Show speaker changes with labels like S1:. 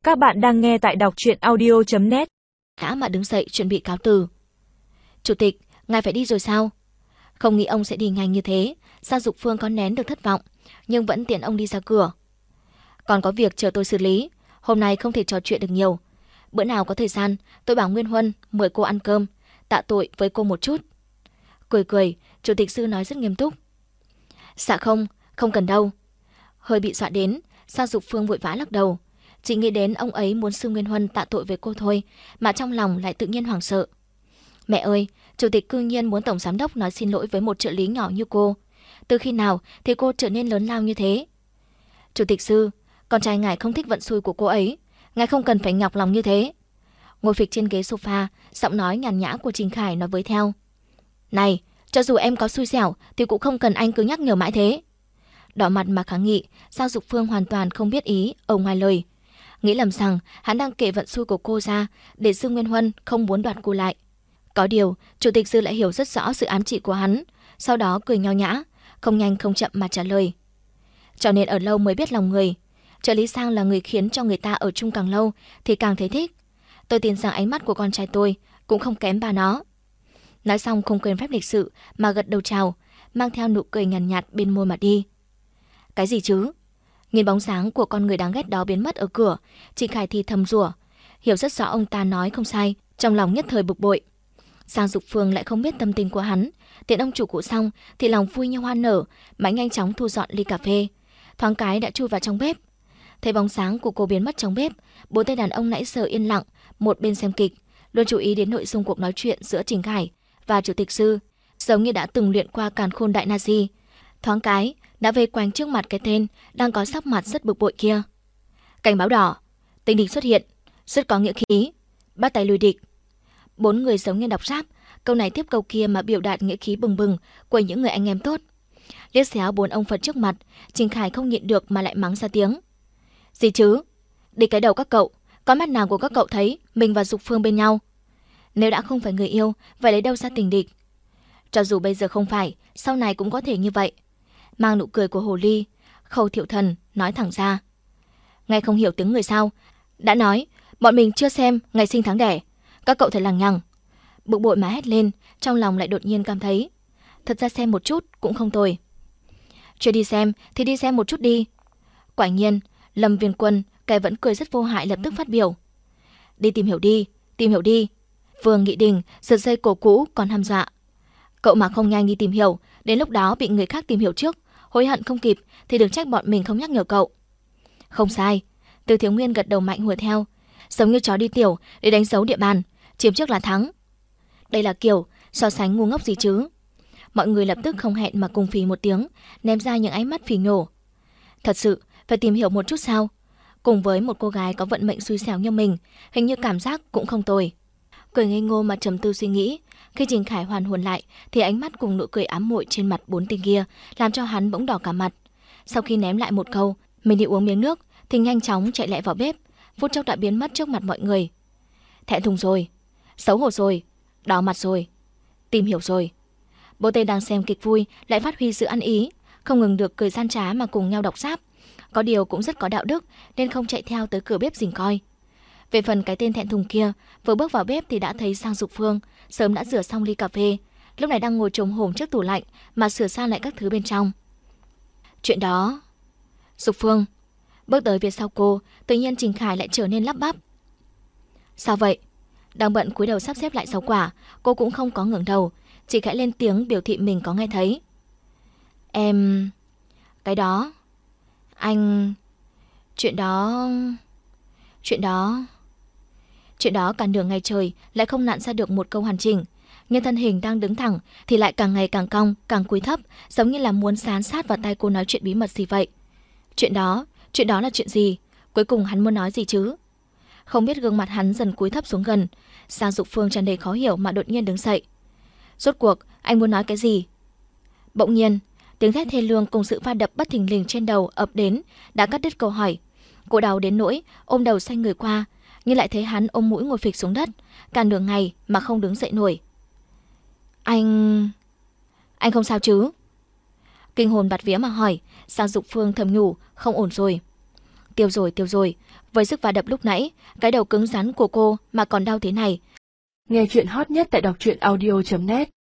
S1: Các bạn đang nghe tại đọc truyện audio.net.
S2: Đã mà đứng dậy chuẩn bị cáo từ. Chủ tịch, ngài phải đi rồi sao? Không nghĩ ông sẽ đi nhanh như thế. Giang Dục Phương có nén được thất vọng, nhưng vẫn tiện ông đi ra cửa. Còn có việc chờ tôi xử lý, hôm nay không thể trò chuyện được nhiều. Bữa nào có thời gian, tôi bảo Nguyên Huân mời cô ăn cơm, tạ tội với cô một chút. Cười cười, Chủ tịch Sư nói rất nghiêm túc. Dạ không cần đâu. Hơi bị dọa đến, Giang Dục Phương vội vã lắc đầu. Chỉ nghĩ đến ông ấy muốn Sư Nguyên Huân tạ tội với cô thôi, mà trong lòng lại tự nhiên hoảng sợ. Mẹ ơi, Chủ tịch cư nhiên muốn Tổng Giám đốc nói xin lỗi với một trợ lý nhỏ như cô. Từ khi nào thì cô trở nên lớn lao như thế? Chủ tịch Sư, con trai ngài không thích vận xui của cô ấy. Ngài không cần phải nhọc lòng như thế. Ngồi phịch trên ghế sofa, giọng nói nhàn nhã của Trình Khải nói với theo. Này, cho dù em có xui xẻo thì cũng không cần anh cứ nhắc nhở mãi thế. Đỏ mặt mà kháng nghị, Giang Dục Phương hoàn toàn không biết ý ở ngoài lời. Nghĩ lầm rằng hắn đang kể vận xui của cô ra để Dương Nguyên Huân không muốn đoạt cô lại. Có điều, Chủ tịch Sư lại hiểu rất rõ sự ám chỉ của hắn, sau đó cười nho nhã, không nhanh không chậm mà trả lời. Cho nên ở lâu mới biết lòng người. Trợ lý Sang là người khiến cho người ta ở chung càng lâu thì càng thấy thích. Tôi tin rằng ánh mắt của con trai tôi cũng không kém bà nó. Nói xong không quên phép lịch sự mà gật đầu chào, mang theo nụ cười nhàn nhạt bên môi mà đi. Cái gì chứ? Nhìn bóng dáng của con người đáng ghét đó biến mất ở cửa, chị Khải thì thầm rủa, hiểu rất rõ ông ta nói không sai, trong lòng nhất thời bực bội. Giang Dục Phương lại không biết tâm tình của hắn, tiện ông chủ cụ xong thì lòng vui như hoa nở, mà nhanh chóng thu dọn ly cà phê, thoáng cái đã chui vào trong bếp. Thấy bóng dáng của cô biến mất trong bếp, bốn tay đàn ông nãy giờ yên lặng, một bên xem kịch, luôn chú ý đến nội dung cuộc nói chuyện giữa Trình Khải và Chủ tịch Sư, giống như đã từng luyện qua càn khôn đại Nazi. Thoáng cái đã vây quanh trước mặt cái tên đang có sắc mặt rất bực bội kia. Cảnh báo đỏ, tình địch xuất hiện, rất có nghĩa khí, bắt tay lùi địch. Bốn người giống như đọc rap, câu này tiếp câu kia mà biểu đạt nghĩa khí bừng bừng của những người anh em tốt. Liếc xéo bốn ông Phật trước mặt, Trình Khải không nhịn được mà lại mắng ra tiếng. Gì chứ? Đi cái đầu các cậu, có mắt nào của các cậu thấy mình và Dục Phương bên nhau? Nếu đã không phải người yêu, vậy lấy đâu ra tình địch? Cho dù bây giờ không phải, sau này cũng có thể như vậy. Mang nụ cười của hồ ly, Khâu Thiệu Thần nói thẳng ra. Nghe không hiểu tiếng người sao? Đã nói, bọn mình chưa xem ngày sinh tháng đẻ. Các cậu thật lằng nhằng. Bực bội mà hét lên, trong lòng lại đột nhiên cảm thấy thật ra xem một chút cũng không tồi. Chưa đi xem thì đi xem một chút đi. Quả nhiên, Lâm Viên Quân, kẻ vẫn cười rất vô hại lập tức phát biểu. Đi tìm hiểu đi, tìm hiểu đi. Vương Nghị Đình giật dây cổ cũ còn hăm dọa. Cậu mà không nhanh đi tìm hiểu, đến lúc đó bị người khác tìm hiểu trước, hối hận không kịp thì đừng trách bọn mình không nhắc nhở cậu. Không sai. Từ Thiếu Nguyên gật đầu mạnh hùa theo, giống như chó đi tiểu để đánh dấu địa bàn, chiếm trước là thắng. Đây là kiểu so sánh ngu ngốc gì chứ? Mọi người lập tức không hẹn mà cùng phì một tiếng, ném ra những ánh mắt phì nhổ. Thật sự phải tìm hiểu một chút sao? Cùng với một cô gái có vận mệnh xui xẻo như mình, hình như cảm giác cũng không tồi. Cười ngây ngô mà trầm tư suy nghĩ. Khi Trình Khải hoàn hồn lại thì ánh mắt cùng nụ cười ám muội trên mặt bốn tên kia làm cho hắn bỗng đỏ cả mặt. Sau khi ném lại một câu mình đi uống miếng nước thì nhanh chóng chạy lại vào bếp, phút chốc đã biến mất trước mặt mọi người. Thẹn thùng rồi, xấu hổ rồi, đỏ mặt rồi, tìm hiểu rồi. Bố tê đang xem kịch vui lại phát huy sự ăn ý, không ngừng được cười gian trá mà cùng nhau đọc sáp. Có điều cũng rất có đạo đức nên không chạy theo tới cửa bếp rình coi. Về phần cái tên thẹn thùng kia, vừa bước vào bếp thì đã thấy Giang Dục Phương sớm đã rửa xong ly cà phê, lúc này đang ngồi chồm hổm trước tủ lạnh mà sửa sang lại các thứ bên trong. Chuyện đó... Dục Phương bước tới phía sau cô, tự nhiên Trình Khải lại trở nên lắp bắp. Sao vậy? Đang bận cúi đầu sắp xếp lại rau quả, cô cũng không có ngẩng đầu, chỉ khẽ lên tiếng biểu thị mình có nghe thấy. Em... Cái đó... Anh... Chuyện đó cả nửa ngày trời lại không nặn ra được một câu hoàn chỉnh. Nhưng thân hình đang đứng thẳng thì lại càng ngày càng cong, càng cúi thấp, giống như là muốn dán sát vào tay cô nói chuyện bí mật gì vậy. Chuyện đó là chuyện gì? Cuối cùng hắn muốn nói gì chứ? Không biết gương mặt hắn dần cúi thấp xuống gần, Giang Dục Phương tràn đầy khó hiểu mà đột nhiên đứng dậy. Rốt cuộc anh muốn nói cái gì? Bỗng nhiên tiếng thét thê lương cùng sự va đập bất thình lình trên đầu ập đến đã cắt đứt câu hỏi. Cô đau đến nỗi ôm đầu xoay người qua, nhưng lại thấy hắn ôm mũi ngồi phịch xuống đất, cả nửa ngày mà không đứng dậy nổi. Anh không sao chứ? Kinh hồn bạt vía mà hỏi, Giang Dục Phương thầm nhủ không ổn rồi. Tiêu rồi, với sức va đập lúc nãy, cái đầu cứng rắn của cô mà còn đau thế này.
S1: Nghe chuyện hot nhất tại đọc truyện audio.net